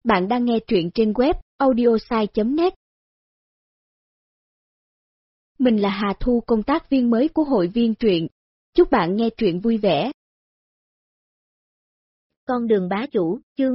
Bạn đang nghe truyện trên web audiosai.net. Mình là Hà Thu, công tác viên mới của hội viên truyện. Chúc bạn nghe truyện vui vẻ. Con đường bá chủ, chương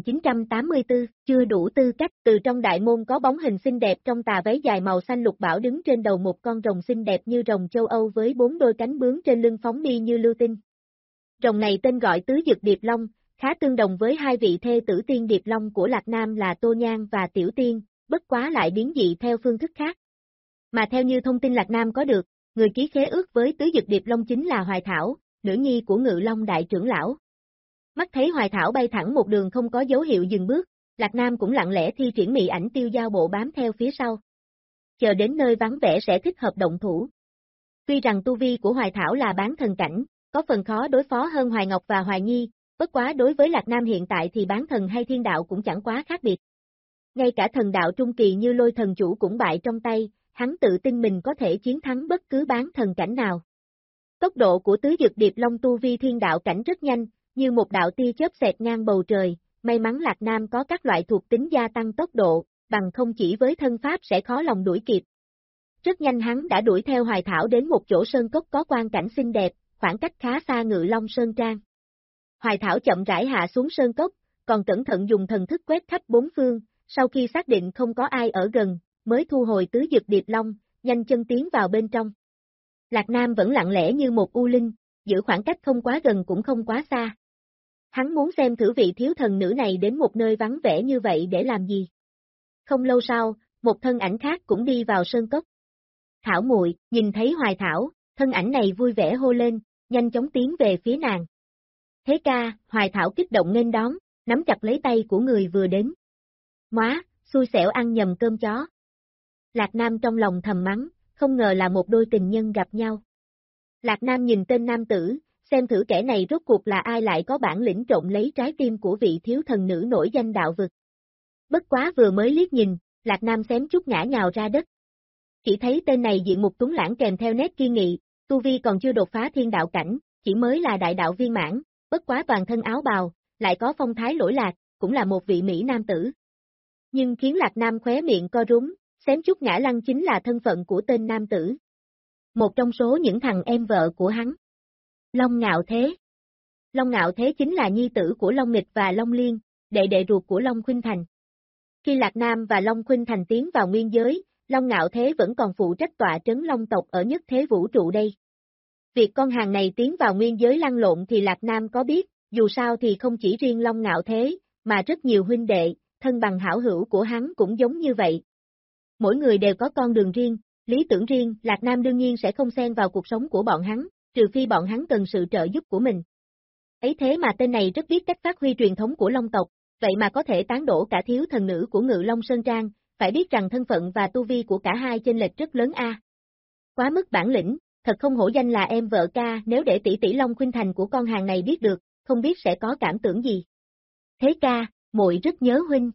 2984, chưa đủ tư cách. Từ trong đại môn có bóng hình xinh đẹp trong tà váy dài màu xanh lục bảo đứng trên đầu một con rồng xinh đẹp như rồng châu Âu với 4 đôi cánh bướm trên lưng phóng đi như lưu tinh. Rồng này tên gọi Tứ Dực Điệp Long, khá tương đồng với hai vị thê tử tiên Điệp Long của Lạc Nam là Tô Nhan và Tiểu Tiên, bất quá lại biến dị theo phương thức khác. Mà theo như thông tin Lạc Nam có được, người ký khế ước với Tứ Dực Điệp Long chính là Hoài Thảo, nữ nhi của Ngự Long đại trưởng lão. Mắt thấy Hoài Thảo bay thẳng một đường không có dấu hiệu dừng bước, Lạc Nam cũng lặng lẽ thi triển mị ảnh tiêu giao bộ bám theo phía sau. Chờ đến nơi vắng vẻ sẽ thích hợp động thủ. Tuy rằng tu vi của Hoài Thảo là bán thần cảnh, có phần khó đối phó hơn Hoài Ngọc và Hoài Nhi, bất quá đối với Lạc Nam hiện tại thì bán thần hay thiên đạo cũng chẳng quá khác biệt. Ngay cả thần đạo trung kỳ như Lôi thần chủ cũng bại trong tay, hắn tự tin mình có thể chiến thắng bất cứ bán thần cảnh nào. Tốc độ của Tứ Dực Điệp Long tu vi thiên đạo cảnh rất nhanh, như một đạo tia chớp xẹt ngang bầu trời, may mắn Lạc Nam có các loại thuộc tính gia tăng tốc độ, bằng không chỉ với thân pháp sẽ khó lòng đuổi kịp. Rất nhanh hắn đã đuổi theo Hoài Thảo đến một chỗ sơn cốc có quang cảnh xinh đẹp, khoảng cách khá xa Ngự Long Sơn Trang. Hoài Thảo chậm rãi hạ xuống sơn cốc, còn cẩn thận dùng thần thức quét khắp bốn phương, sau khi xác định không có ai ở gần, mới thu hồi Tứ Dực Điệp Long, nhanh chân tiến vào bên trong. Lạc Nam vẫn lặng lẽ như một u linh, giữ khoảng cách không quá gần cũng không quá xa. Hắn muốn xem thử vị thiếu thần nữ này đến một nơi vắng vẻ như vậy để làm gì. Không lâu sau, một thân ảnh khác cũng đi vào sơn cốc. Thảo muội, nhìn thấy Hoài Thảo, thân ảnh này vui vẻ hô lên, nhanh chóng tiến về phía nàng. Thế ca, Hoài Thảo kích động nghênh đón, nắm chặt lấy tay của người vừa đến. Móa, xui xẻo ăn nhầm cơm chó. Lạc Nam trong lòng thầm mắng, không ngờ là một đôi tình nhân gặp nhau. Lạc Nam nhìn tên nam tử, xem thử kẻ này rốt cuộc là ai lại có bản lĩnh trộm lấy trái tim của vị thiếu thần nữ nổi danh đạo vực. Bất quá vừa mới liếc nhìn, Lạc Nam xém chút ngã nhào ra đất. Chỉ thấy tên này diện mục tuấn lãng kèm theo nét kiên nghị, tu vi còn chưa đột phá thiên đạo cảnh, chỉ mới là đại đạo viên mãn, bất quá toàn thân áo bào, lại có phong thái lỗi lạc, cũng là một vị mỹ nam tử. Nhưng khiến Lạc Nam khóe miệng co rúm, xém chút ngã lăn chính là thân phận của tên nam tử. Một trong số những thằng em vợ của hắn. Long Ngạo Thế. Long Ngạo Thế chính là nhi tử của Long Nghịch và Long Liên, đệ ruột của Long Khuynh Thành. Khi Lạc Nam và Long Khuynh Thành tiến vào nguyên giới, Long Ngạo Thế vẫn còn phụ trách tọa trấn Long tộc ở nhất thế vũ trụ đây. Việc con hàng này tiến vào nguyên giới lăn lộn thì Lạc Nam có biết, dù sao thì không chỉ riêng Long Ngạo Thế, mà rất nhiều huynh đệ, thân bằng hảo hữu của hắn cũng giống như vậy. Mỗi người đều có con đường riêng, lý tưởng riêng, Lạc Nam đương nhiên sẽ không xen vào cuộc sống của bọn hắn, trừ phi bọn hắn cần sự trợ giúp của mình. Ấy thế mà tên này rất biết cách phát huy truyền thống của Long tộc, vậy mà có thể tán đổ cả thiếu thần nữ của Ngự Long Sơn Trang, phải biết rằng thân phận và tu vi của cả hai chênh lệch rất lớn a. Quá mức bản lĩnh, thật không hổ danh là em vợ ca, nếu để tỷ tỷ Long Khuynh Thành của con hàng này biết được, không biết sẽ có cảm tưởng gì. Thế ca, muội rất nhớ huynh.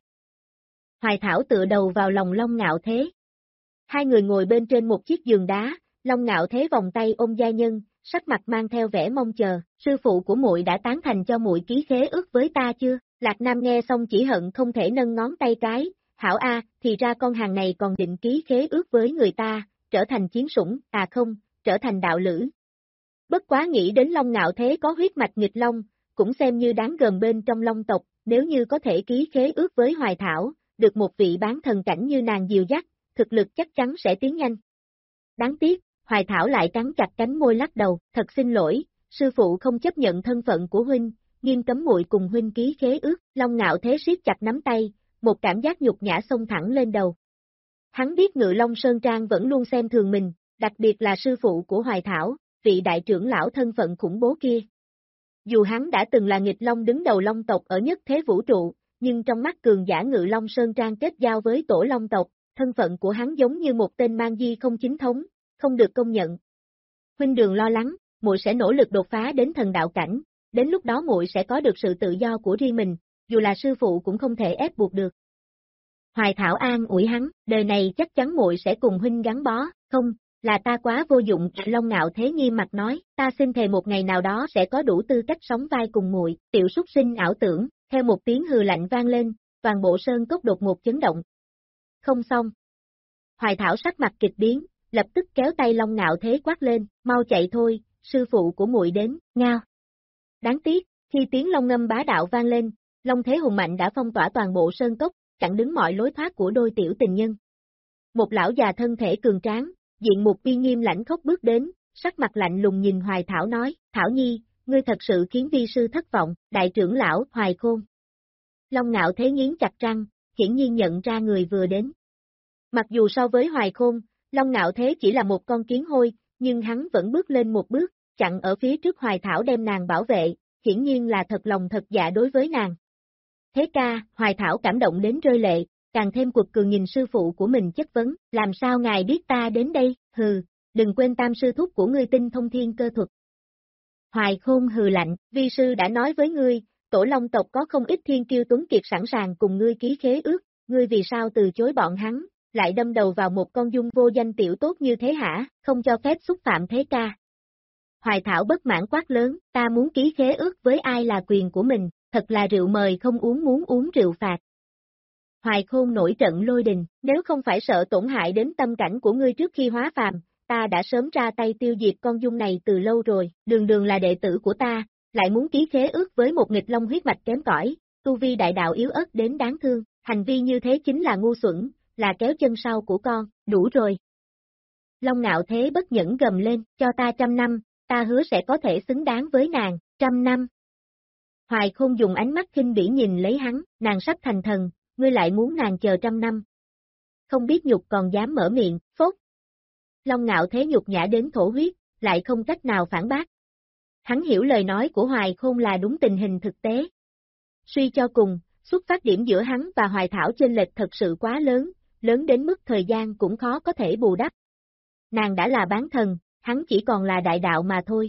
Hoài Thảo tựa đầu vào lòng Long Ngạo Thế. Hai người ngồi bên trên một chiếc giường đá, Long Ngạo Thế vòng tay ôm gia nhân, sắc mặt mang theo vẻ mong chờ, sư phụ của muội đã tán thành cho muội ký khế ước với ta chưa? Lạc Nam nghe xong chỉ hận không thể nâng ngón tay cái, hảo a, thì ra con hàng này còn định ký khế ước với người ta, trở thành chiến sủng, à không, trở thành đạo lữ. Bất quá nghĩ đến Long Ngạo Thế có huyết mạch nghịch long, cũng xem như đáng gờm bên trong Long tộc, nếu như có thể ký khế ước với Hoài Thảo, được một vị bán thần cảnh như nàng dìu dắt, thực lực chắc chắn sẽ tiến nhanh. Đáng tiếc, Hoài Thảo lại cắn chặt cánh môi lắc đầu, thật xin lỗi, sư phụ không chấp nhận thân phận của huynh, nghiêm cấm muội cùng huynh ký khế ước. Long Ngạo Thế siết chặt nắm tay, một cảm giác nhục nhã xông thẳng lên đầu. Hắn biết Ngự Long Sơn Trang vẫn luôn xem thường mình, đặc biệt là sư phụ của Hoài Thảo, vị đại trưởng lão thân phận khủng bố kia. Dù hắn đã từng là nghịch long đứng đầu Long tộc ở nhất thế vũ trụ, nhưng trong mắt cường giả Ngự Long Sơn Trang kết giao với tổ Long tộc, thân phận của hắn giống như một tên mang di không chính thống, không được công nhận. Huynh đừng lo lắng, muội sẽ nỗ lực đột phá đến thần đạo cảnh, đến lúc đó muội sẽ có được sự tự do của riêng mình, dù là sư phụ cũng không thể ép buộc được. Hoài Thảo an ủi hắn, đời này chắc chắn muội sẽ cùng huynh gắn bó, không, là ta quá vô dụng. Long Ngạo Thế nghiêm mặt nói, ta xin thề một ngày nào đó sẽ có đủ tư cách sống vai cùng muội. Tiểu súc sinh ảo tưởng, theo một tiếng hừ lạnh vang lên, toàn bộ sơn cốc đột ngột chấn động. Không xong. Hoài Thảo sắc mặt kịch biến, lập tức kéo tay Long Ngạo Thế quát lên, mau chạy thôi, sư phụ của muội đến, ngao. Đáng tiếc, khi tiếng long ngâm bá đạo vang lên, Long Thế hùng mạnh đã phong tỏa toàn bộ sơn cốc, chặn đứng mọi lối thoát của đôi tiểu tình nhân. Một lão già thân thể cường tráng, diện mục uy nghiêm lãnh khốc bước đến, sắc mặt lạnh lùng nhìn Hoài Thảo nói, Thảo Nhi, ngươi thật sự khiến vi sư thất vọng, đại trưởng lão Hoài Khôn. Long Ngạo Thế nghiến chặt răng, hiển nhiên nhận ra người vừa đến. Mặc dù so với Hoài Khôn, Long Ngạo Thế chỉ là một con kiến hôi, nhưng hắn vẫn bước lên một bước, chặn ở phía trước Hoài Thảo đem nàng bảo vệ, hiển nhiên là thật lòng thật dạ đối với nàng. Thế ca, Hoài Thảo cảm động đến rơi lệ, càng thêm quật cường nhìn sư phụ của mình chất vấn, làm sao ngài biết ta đến đây, hừ, đừng quên tam sư thúc của ngươi tinh thông thiên cơ thuật. Hoài Khôn hừ lạnh, vi sư đã nói với ngươi, Tổ Long tộc có không ít thiên kiêu tuấn kiệt sẵn sàng cùng ngươi ký khế ước, ngươi vì sao từ chối bọn hắn, lại đâm đầu vào một con dung vô danh tiểu tốt như thế hả, không cho phép xúc phạm thế ca. Hoài Thảo bất mãn quát lớn, ta muốn ký khế ước với ai là quyền của mình, thật là rượu mời không uống muốn uống rượu phạt. Hoài Khôn nổi trận lôi đình, nếu không phải sợ tổn hại đến tâm cảnh của ngươi trước khi hóa phàm, ta đã sớm ra tay tiêu diệt con dung này từ lâu rồi, đường đường là đệ tử của ta, lại muốn ký khế ước với một nghịch long huyết mạch kém cỏi, tu vi đại đạo yếu ớt đến đáng thương, hành vi như thế chính là ngu xuẩn, là kéo chân sau của con, đủ rồi. Long Ngạo Thế bất nhẫn gầm lên, cho ta 100 năm, ta hứa sẽ có thể xứng đáng với nàng, 100 năm. Hoài Khôn dùng ánh mắt khinh bỉ nhìn lấy hắn, nàng sắp thành thần, ngươi lại muốn nàng chờ 100 năm. Không biết nhục còn dám mở miệng, phốt. Long Ngạo Thế nhục nhã đến thổ huyết, lại không cách nào phản bác. Hắn hiểu lời nói của Hoài Khôn là đúng tình hình thực tế. Suy cho cùng, xuất phát điểm giữa hắn và Hoài Thảo chênh lệch thật sự quá lớn, lớn đến mức thời gian cũng khó có thể bù đắp. Nàng đã là bán thần, hắn chỉ còn là đại đạo mà thôi.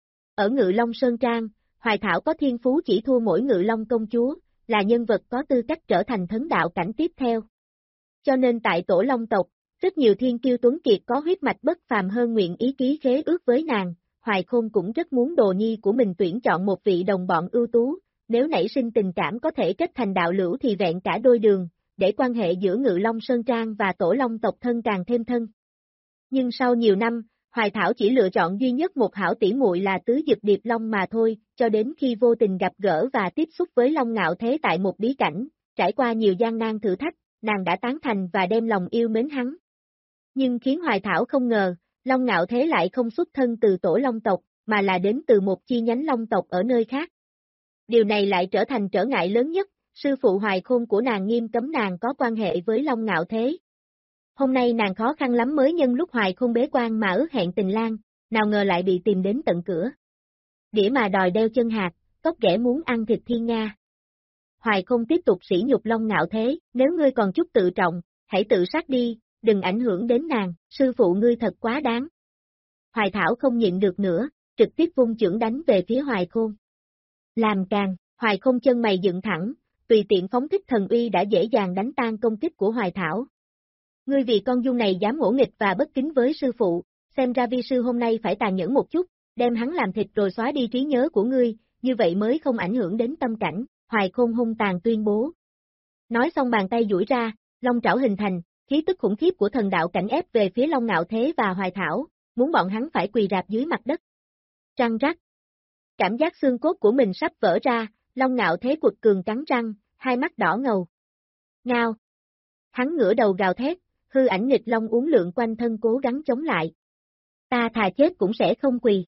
Ở Ngự Long Sơn Trang, Hoài Thảo có thiên phú chỉ thua mỗi Ngự Long công chúa, là nhân vật có tư cách trở thành thấn đạo cảnh tiếp theo. Cho nên tại Tổ Long tộc, rất nhiều thiên kiêu tuấn kiệt có huyết mạch bất phàm hơn nguyện ý ký khế ước với nàng, Hoài Khôn cũng rất muốn đồ nhi của mình tuyển chọn một vị đồng bọn ưu tú, nếu nảy sinh tình cảm có thể kết thành đạo lữ thì vẹn cả đôi đường, để quan hệ giữa Ngự Long Sơn Trang và Tổ Long tộc thân càng thêm thân. Nhưng sau nhiều năm, Hoài Thảo chỉ lựa chọn duy nhất một hảo tỷ muội là Tứ Dực Điệp Long mà thôi, cho đến khi vô tình gặp gỡ và tiếp xúc với Long Ngạo Thế tại một bí cảnh, trải qua nhiều gian nan thử thách, nàng đã tán thành và đem lòng yêu mến hắn. Nhưng khiến Hoài Thảo không ngờ, Long Ngạo Thế lại không xuất thân từ Tổ Long tộc, mà là đến từ một chi nhánh Long tộc ở nơi khác. Điều này lại trở thành trở ngại lớn nhất, sư phụ Hoài Khôn của nàng nghiêm cấm nàng có quan hệ với Long Ngạo Thế. Hôm nay nàng khó khăn lắm mới nhân lúc Hoài Khôn bế quan mà ước hẹn tình lang, nào ngờ lại bị tìm đến tận cửa. Đĩa mà đòi đeo chân hạt, cóc ghẻ muốn ăn thịt thiên nga. Hoài Khôn tiếp tục sỉ nhục Long Ngạo Thế, nếu ngươi còn chút tự trọng, hãy tự sát đi, đừng ảnh hưởng đến nàng, sư phụ ngươi thật quá đáng. Hoài Thảo không nhịn được nữa, trực tiếp vung chưởng đánh về phía Hoài Khôn. Làm càng, Hoài Khôn chân mày dựng thẳng, tùy tiện phóng thích thần uy đã dễ dàng đánh tan công kích của Hoài Thảo. Ngươi vì con dung này dám ngỗ nghịch và bất kính với sư phụ, xem ra vi sư hôm nay phải tàn nhẫn một chút, đem hắn làm thịt rồi xóa đi trí nhớ của ngươi, như vậy mới không ảnh hưởng đến tâm cảnh, Hoài Khôn hung tàn tuyên bố. Nói xong bàn tay duỗi ra, long trảo hình thành, khí tức khủng khiếp của thần đạo cảnh ép về phía Long Ngạo Thế và Hoài Thảo, muốn bọn hắn phải quỳ rạp dưới mặt đất. Răng rắc. Cảm giác xương cốt của mình sắp vỡ ra, Long Ngạo Thế quật cường cắn răng, hai mắt đỏ ngầu. Ngao. Hắn ngửa đầu gào thét, hư ảnh nghịch long uốn lượn quanh thân cố gắng chống lại. Ta thà chết cũng sẽ không quỳ.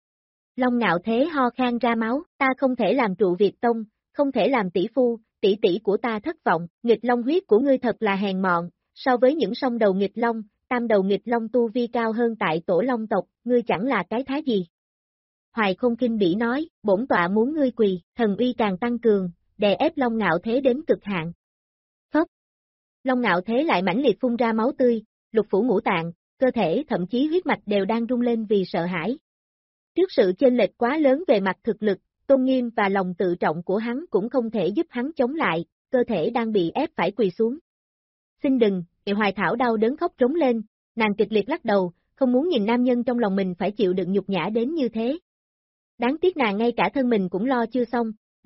Long Ngạo Thế ho khan ra máu, ta không thể làm trụ Việt Tông, không thể làm tỷ phu, tỷ tỷ của ta thất vọng, nghịch long huyết của ngươi thật là hèn mọn, so với những song đầu nghịch long, tam đầu nghịch long tu vi cao hơn tại Tổ Long tộc, ngươi chẳng là cái thá gì. Hoài Khôn kinh bỉ nói, bổn tọa muốn ngươi quỳ, thần uy càng tăng cường, đè ép Long Ngạo Thế đến cực hạn. Phốc. Long Ngạo Thế lại mãnh liệt phun ra máu tươi, lục phủ ngũ tạng, cơ thể thậm chí huyết mạch đều đang rung lên vì sợ hãi. Trước sự chênh lệch quá lớn về mặt thực lực, tôn nghiêm và lòng tự trọng của hắn cũng không thể giúp hắn chống lại, cơ thể đang bị ép phải quỳ xuống. Xin đừng, Hoài Thảo đau đớn khóc trống lên, nàng kịch liệt lắc đầu, không muốn nhìn nam nhân trong lòng mình phải chịu đựng nhục nhã đến như thế. Đáng tiếc nàng ngay cả thân mình cũng lo chưa xong,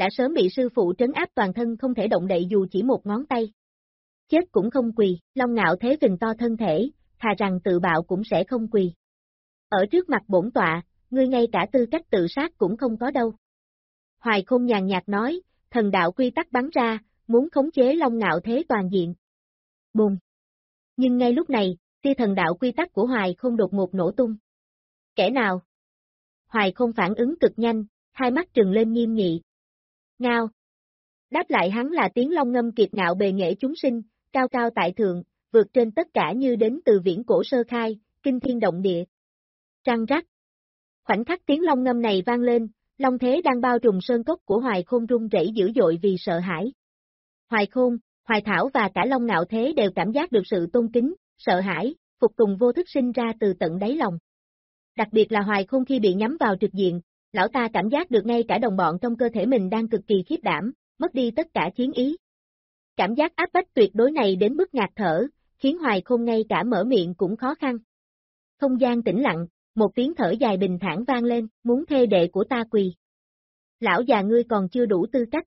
đã sớm bị sư phụ trấn áp toàn thân không thể động đậy dù chỉ một ngón tay. Chết cũng không quỳ, Long Ngạo Thế phình to thân thể, thà rằng tự bạo cũng sẽ không quỳ. Ở trước mặt bổn tọa, ngươi ngay cả tư cách tự sát cũng không có đâu. Hoài Khôn nhàn nhạt nói, thần đạo quy tắc bắn ra, muốn khống chế Long Ngạo Thế toàn diện. Bùng! Nhưng ngay lúc này, tia thần đạo quy tắc của Hoài Khôn đột ngột nổ tung. Kẻ nào? Hoài Khôn phản ứng cực nhanh, hai mắt trừng lên nghiêm nghị. Ngao! Đáp lại hắn là tiếng long ngâm kiệt ngạo bề nghệ chúng sinh, cao cao tại thượng, vượt trên tất cả như đến từ viễn cổ sơ khai, kinh thiên động địa. Răng rắc! Khoảnh khắc tiếng long ngâm này vang lên, long thế đang bao trùm sơn cốc của Hoài Khôn rung rẩy dữ dội vì sợ hãi. Hoài Khôn, Hoài Thảo và cả Long Ngạo Thế đều cảm giác được sự tôn kính, sợ hãi, phục tùng vô thức sinh ra từ tận đáy lòng. Đặc biệt là Hoài Khôn khi bị nhắm vào trực diện, lão ta cảm giác được ngay cả đồng bọn trong cơ thể mình đang cực kỳ khiếp đảm, mất đi tất cả chiến ý. Cảm giác áp bách tuyệt đối này đến mức ngạt thở, khiến Hoài Khôn ngay cả mở miệng cũng khó khăn. Không gian tĩnh lặng, một tiếng thở dài bình thản vang lên, muốn thê đệ của ta quỳ. Lão già ngươi còn chưa đủ tư cách.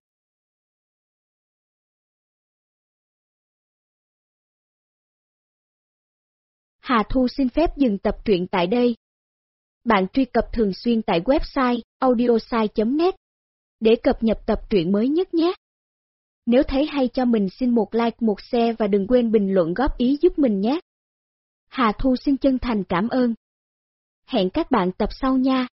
Hà Thu xin phép dừng tập truyện tại đây. Bạn truy cập thường xuyên tại website audiosai.net để cập nhật tập truyện mới nhất nhé. Nếu thấy hay cho mình xin một like, một share và đừng quên bình luận góp ý giúp mình nhé. Hà Thu xin chân thành cảm ơn. Hẹn các bạn tập sau nha.